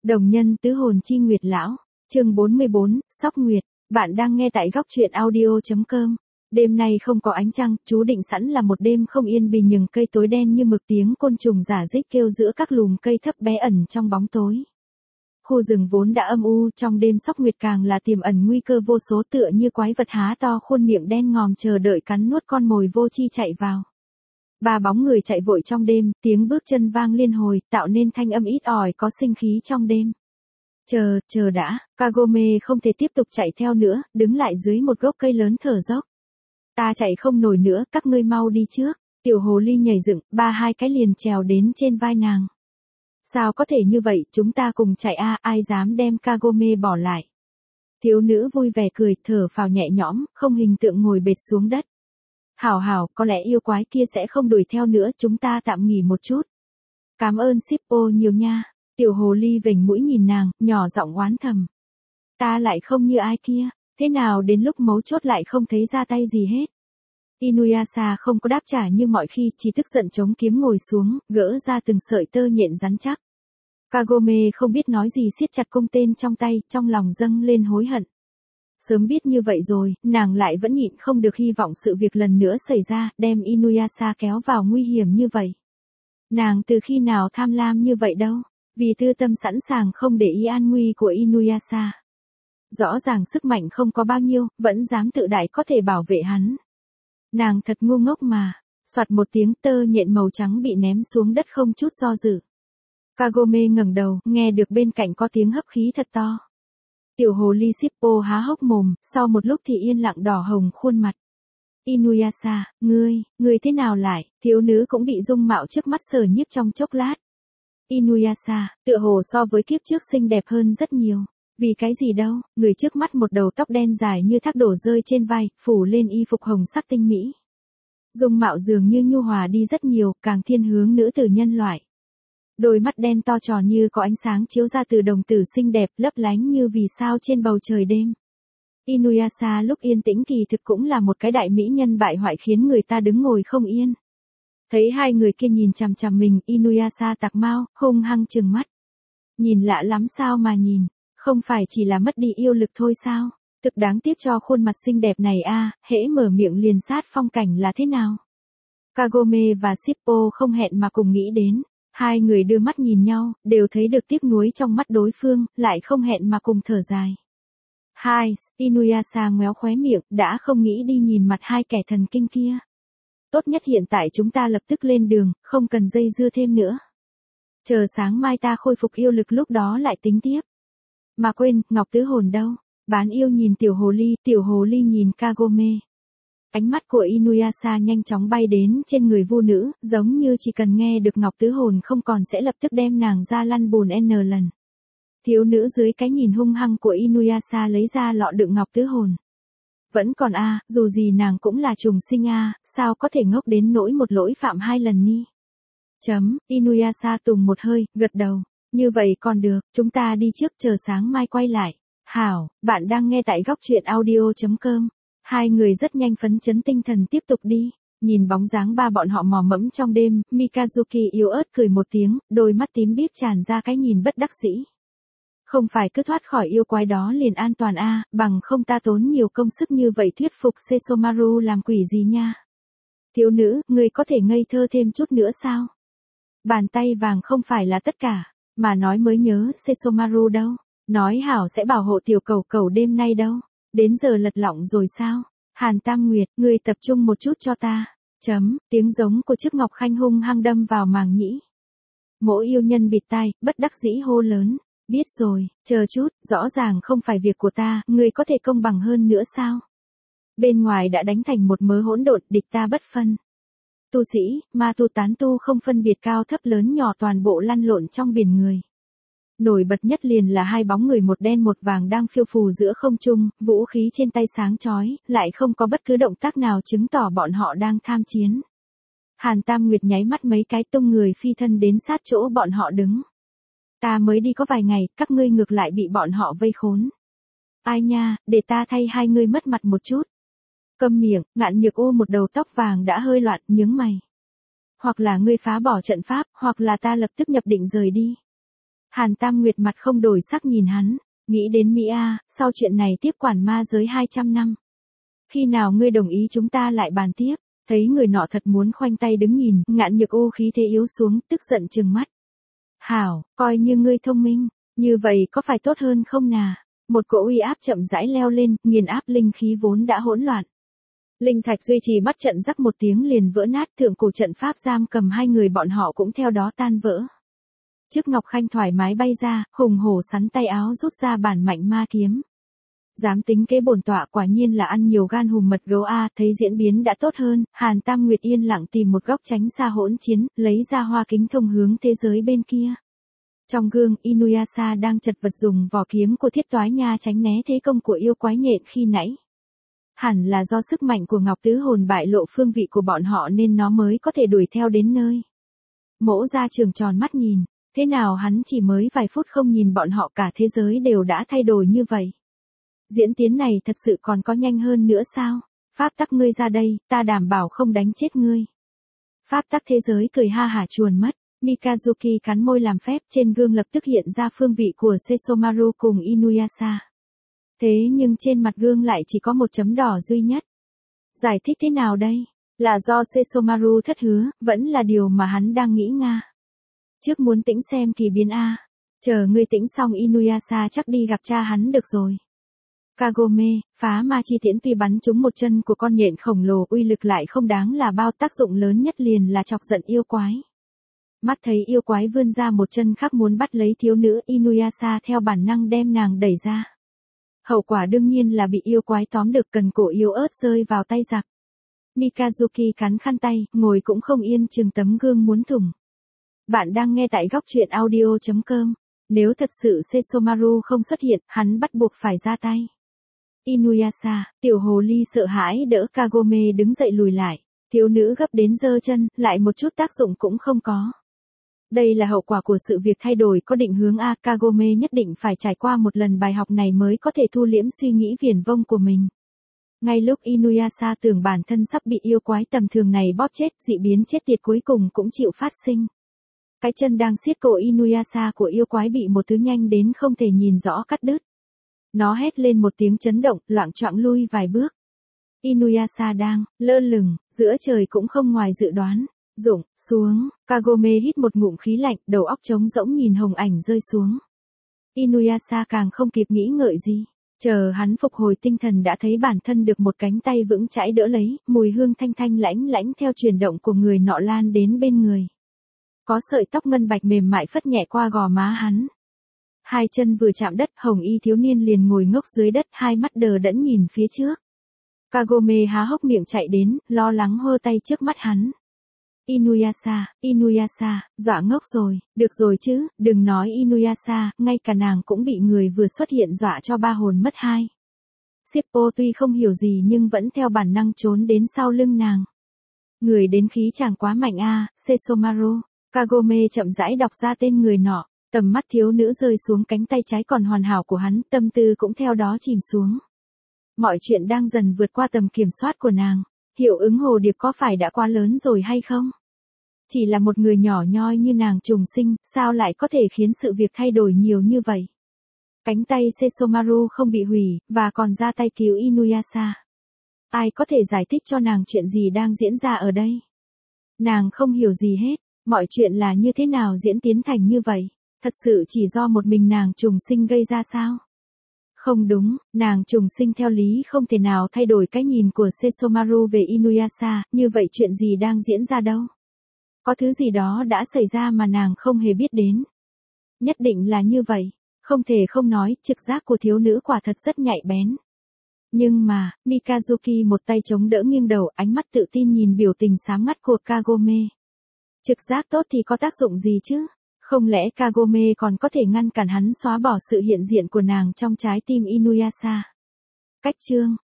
Đồng nhân tứ hồn chi nguyệt lão, chương 44, Sóc Nguyệt, bạn đang nghe tại góc truyện audio.com. Đêm nay không có ánh trăng, chú định sẵn là một đêm không yên bình, nhường cây tối đen như mực, tiếng côn trùng rả rích kêu giữa các lùm cây thấp bé ẩn trong bóng tối. Khu rừng vốn đã âm u, trong đêm Sóc Nguyệt càng là tiềm ẩn nguy cơ vô số, tựa như quái vật há to khuôn miệng đen ngòm chờ đợi cắn nuốt con mồi vô tri chạy vào. Ba bóng người chạy vội trong đêm, tiếng bước chân vang liên hồi, tạo nên thanh âm ít ỏi có sinh khí trong đêm. Chờ đã, Kagome không thể tiếp tục chạy theo nữa, đứng lại dưới một gốc cây lớn thở dốc. Ta chạy không nổi nữa, các ngươi mau đi trước. Tiểu hồ ly nhảy dựng, hai cái liền trèo đến trên vai nàng. Sao có thể như vậy, chúng ta cùng chạy ai dám đem Kagome bỏ lại. Thiếu nữ vui vẻ cười, thở phào nhẹ nhõm, không hình tượng ngồi bệt xuống đất. Hảo, có lẽ yêu quái kia sẽ không đuổi theo nữa, chúng ta tạm nghỉ một chút. Cảm ơn Shippo nhiều nha. Tiểu hồ ly vểnh mũi nhìn nàng, nhỏ giọng oán thầm. Ta lại không như ai kia, thế nào đến lúc mấu chốt lại không thấy ra tay gì hết. Inuyasha không có đáp trả như mọi khi, chỉ tức giận chống kiếm ngồi xuống, gỡ ra từng sợi tơ nhện rắn chắc. Kagome không biết nói gì, siết chặt cung tên trong tay, trong lòng dâng lên hối hận. Sớm biết như vậy rồi, nàng lại vẫn nhịn không được hy vọng sự việc lần nữa xảy ra, đem Inuyasha kéo vào nguy hiểm như vậy. Nàng từ khi nào tham lam như vậy đâu, vì tư tâm sẵn sàng không để ý an nguy của Inuyasha. Rõ ràng sức mạnh không có bao nhiêu, vẫn dám tự đại có thể bảo vệ hắn. Nàng thật ngu ngốc mà. Soạt một tiếng, tơ nhện màu trắng bị ném xuống đất không chút do dự. Kagome ngẩng đầu, nghe được bên cạnh có tiếng hấp khí thật to. Tiểu hồ ly Shippo há hốc mồm, sau một lúc thì yên lặng đỏ hồng khuôn mặt. Inuyasha, ngươi thế nào lại? Thiếu nữ cũng bị dung mạo trước mắt sờ nhiếp trong chốc lát. Inuyasha, tựa hồ so với kiếp trước xinh đẹp hơn rất nhiều. Vì cái gì đâu, người trước mắt một đầu tóc đen dài như thác đổ rơi trên vai, phủ lên y phục hồng sắc tinh mỹ. Dung mạo dường như nhu hòa đi rất nhiều, càng thiên hướng nữ tử nhân loại. Đôi mắt đen to tròn như có ánh sáng chiếu ra từ đồng tử xinh đẹp, lấp lánh như vì sao trên bầu trời đêm. Inuyasha lúc yên tĩnh kỳ thực cũng là một cái đại mỹ nhân bại hoại khiến người ta đứng ngồi không yên. Thấy hai người kia nhìn chằm chằm mình, Inuyasha tặc mau, hung hăng trừng mắt. Nhìn lạ lắm sao mà nhìn, không phải chỉ là mất đi yêu lực thôi sao? Thực đáng tiếc cho khuôn mặt xinh đẹp này hễ mở miệng liền sát phong cảnh là thế nào? Kagome và Shippo không hẹn mà cùng nghĩ đến. Hai người đưa mắt nhìn nhau, đều thấy được tiếc nuối trong mắt đối phương, lại không hẹn mà cùng thở dài. Inuyasha ngoéo khóe miệng, đã không nghĩ đi nhìn mặt hai kẻ thần kinh kia. Tốt nhất hiện tại chúng ta lập tức lên đường, không cần dây dưa thêm nữa. Chờ sáng mai ta khôi phục yêu lực lúc đó lại tính tiếp. Mà quên, Ngọc Tứ Hồn đâu? Bán yêu nhìn tiểu hồ ly nhìn Kagome. Ánh mắt của Inuyasha nhanh chóng bay đến trên người vu nữ, giống như chỉ cần nghe được Ngọc Tứ Hồn không còn sẽ lập tức đem nàng ra lăn bùn n lần. Thiếu nữ dưới cái nhìn hung hăng của Inuyasha lấy ra lọ đựng Ngọc Tứ Hồn. Vẫn còn dù gì nàng cũng là trùng sinh sao có thể ngốc đến nỗi một lỗi phạm 2 lần ni. Inuyasha tùng một hơi, gật đầu. Như vậy còn được, chúng ta đi trước, chờ sáng mai quay lại. Hảo, bạn đang nghe tại góc truyện audio.com. Hai người rất nhanh phấn chấn tinh thần tiếp tục đi. Nhìn bóng dáng ba bọn họ mò mẫm trong đêm, Mikazuki yếu ớt cười một tiếng, đôi mắt tím biếc tràn ra cái nhìn bất đắc dĩ. Không phải cứ thoát khỏi yêu quái đó liền an toàn bằng không ta tốn nhiều công sức như vậy thuyết phục Sesomaru làm quỷ gì nha. Thiếu nữ, ngươi có thể ngây thơ thêm chút nữa sao? Bàn tay vàng không phải là tất cả, mà nói mới nhớ, Sesomaru đâu? Nói hảo sẽ bảo hộ tiểu cẩu đêm nay đâu? Đến giờ lật lọng rồi sao? Hàn Tam Nguyệt, ngươi tập trung một chút cho ta. Tiếng giống của chiếc ngọc khanh hung hăng đâm vào màng nhĩ. Mỗi yêu nhân bịt tai, bất đắc dĩ hô lớn. Biết rồi, chờ chút, rõ ràng không phải việc của ta, ngươi có thể công bằng hơn nữa sao? Bên ngoài đã đánh thành một mớ hỗn độn, địch ta bất phân. Tu sĩ, ma tu tán tu không phân biệt cao thấp lớn nhỏ toàn bộ lăn lộn trong biển người. Nổi bật nhất liền là hai bóng người một đen một vàng đang phiêu phù giữa không trung, vũ khí trên tay sáng chói, lại không có bất cứ động tác nào chứng tỏ bọn họ đang tham chiến. Hàn Tam Nguyệt nháy mắt mấy cái tung người phi thân đến sát chỗ bọn họ đứng. Ta mới đi có vài ngày, các ngươi ngược lại bị bọn họ vây khốn. Ai nha, để ta thay hai ngươi mất mặt một chút. Câm miệng, Ngạn Nhược U một đầu tóc vàng đã hơi loạn, nhướng mày. Hoặc là ngươi phá bỏ trận pháp, hoặc là ta lập tức nhập định rời đi. Hàn Tam Nguyệt mặt không đổi sắc nhìn hắn, nghĩ đến Mỹ A, sau chuyện này tiếp quản ma giới 200 năm. Khi nào ngươi đồng ý chúng ta lại bàn tiếp, thấy người nọ thật muốn khoanh tay đứng nhìn, Ngạn Nhược Ô khí thế yếu xuống, tức giận trừng mắt. Hảo, coi như ngươi thông minh, như vậy có phải tốt hơn không nà? Một cỗ uy áp chậm rãi leo lên, nghiền áp linh khí vốn đã hỗn loạn. Linh thạch duy trì mắt trận rắc một tiếng liền vỡ nát, thượng cổ trận pháp giam cầm hai người bọn họ cũng theo đó tan vỡ. Trước Ngọc Khanh thoải mái bay ra, hùng hổ sắn tay áo rút ra bản mạnh ma kiếm. Dám tính kế bổn tọa quả nhiên là ăn nhiều gan hùm mật gấu a, thấy diễn biến đã tốt hơn, Hàn Tam Nguyệt yên lặng tìm một góc tránh xa hỗn chiến, lấy ra hoa kính thông hướng thế giới bên kia. Trong gương, Inuyasha đang chật vật dùng vỏ kiếm của Thiết Toái Nha tránh né thế công của yêu quái nhện khi nãy. Hẳn là do sức mạnh của Ngọc Tứ Hồn bại lộ phương vị của bọn họ nên nó mới có thể đuổi theo đến nơi. Mỗ Gia Trường tròn mắt nhìn, thế nào hắn chỉ mới vài phút không nhìn bọn họ cả thế giới đều đã thay đổi như vậy. Diễn tiến này thật sự còn có nhanh hơn nữa sao? Pháp tắc ngươi ra đây, ta đảm bảo không đánh chết ngươi. Pháp tắc thế giới cười ha hả chuồn mất, Mikazuki cắn môi làm phép, trên gương lập tức hiện ra phương vị của Sesomaru cùng Inuyasha. Thế nhưng trên mặt gương lại chỉ có một chấm đỏ duy nhất. Giải thích thế nào đây? Là do Sesomaru thất hứa, vẫn là điều mà hắn đang nghĩ nga. Trước muốn tĩnh xem kỳ biến A. Chờ ngươi tĩnh xong Inuyasha chắc đi gặp cha hắn được rồi. Kagome, phá ma chi tiễn tuy bắn trúng một chân của con nhện khổng lồ uy lực lại không đáng là bao, tác dụng lớn nhất liền là chọc giận yêu quái. Mắt thấy yêu quái vươn ra một chân khác muốn bắt lấy thiếu nữ, Inuyasha theo bản năng đem nàng đẩy ra. Hậu quả đương nhiên là bị yêu quái tóm được, cần cổ yếu ớt rơi vào tay giặc. Mikazuki cắn khăn tay, ngồi cũng không yên chừng tấm gương muốn thủng. Bạn đang nghe tại góc truyện audio.com. Nếu thật sự Sesomaru không xuất hiện, hắn bắt buộc phải ra tay. Inuyasha, tiểu hồ ly sợ hãi đỡ Kagome đứng dậy lùi lại. Thiếu nữ gấp đến giơ chân, lại một chút tác dụng cũng không có. Đây là hậu quả của sự việc thay đổi có định hướng A. Kagome nhất định phải trải qua một lần bài học này mới có thể thu liễm suy nghĩ viển vông của mình. Ngay lúc Inuyasha tưởng bản thân sắp bị yêu quái tầm thường này bóp chết, dị biến chết tiệt cuối cùng cũng chịu phát sinh. Cái chân đang siết cổ Inuyasha của yêu quái bị một thứ nhanh đến không thể nhìn rõ cắt đứt. Nó hét lên một tiếng chấn động, loạng choạng lui vài bước. Inuyasha đang lơ lửng giữa trời cũng không ngoài dự đoán. Rụng xuống, Kagome hít một ngụm khí lạnh, đầu óc trống rỗng nhìn hồng ảnh rơi xuống. Inuyasha càng không kịp nghĩ ngợi gì. Chờ hắn phục hồi tinh thần đã thấy bản thân được một cánh tay vững chãi đỡ lấy, mùi hương thanh thanh lãnh lãnh theo chuyển động của người nọ lan đến bên người. Có sợi tóc ngân bạch mềm mại phất nhẹ qua gò má hắn. Hai chân vừa chạm đất, hồng y thiếu niên liền ngồi ngốc dưới đất, hai mắt đờ đẫn nhìn phía trước. Kagome há hốc miệng chạy đến, lo lắng hơ tay trước mắt hắn. Inuyasha, dọa ngốc rồi, được rồi chứ, đừng nói Inuyasha, ngay cả nàng cũng bị người vừa xuất hiện dọa cho ba hồn mất hai. Shippo tuy không hiểu gì nhưng vẫn theo bản năng trốn đến sau lưng nàng. Người đến khí chàng quá mạnh a, Sesomaru. Kagome chậm rãi đọc ra tên người nọ, tầm mắt thiếu nữ rơi xuống cánh tay trái còn hoàn hảo của hắn, tâm tư cũng theo đó chìm xuống. Mọi chuyện đang dần vượt qua tầm kiểm soát của nàng. Hiệu ứng hồ điệp có phải đã quá lớn rồi hay không? Chỉ là một người nhỏ nhoi như nàng trùng sinh, sao lại có thể khiến sự việc thay đổi nhiều như vậy? Cánh tay Sesomaru không bị hủy, và còn ra tay cứu Inuyasha. Ai có thể giải thích cho nàng chuyện gì đang diễn ra ở đây? Nàng không hiểu gì hết, mọi chuyện là như thế nào diễn tiến thành như vậy? Thật sự chỉ do một mình nàng trùng sinh gây ra sao? Không đúng, nàng trùng sinh theo lý không thể nào thay đổi cái nhìn của Sesomaru về Inuyasha, như vậy chuyện gì đang diễn ra đâu? Có thứ gì đó đã xảy ra mà nàng không hề biết đến. Nhất định là như vậy, không thể không nói, trực giác của thiếu nữ quả thật rất nhạy bén. Nhưng mà, Mikazuki một tay chống đỡ nghiêng đầu, ánh mắt tự tin nhìn biểu tình sáng ngắt của Kagome. Trực giác tốt thì có tác dụng gì chứ? Không lẽ Kagome còn có thể ngăn cản hắn xóa bỏ sự hiện diện của nàng trong trái tim Inuyasha? Cách chương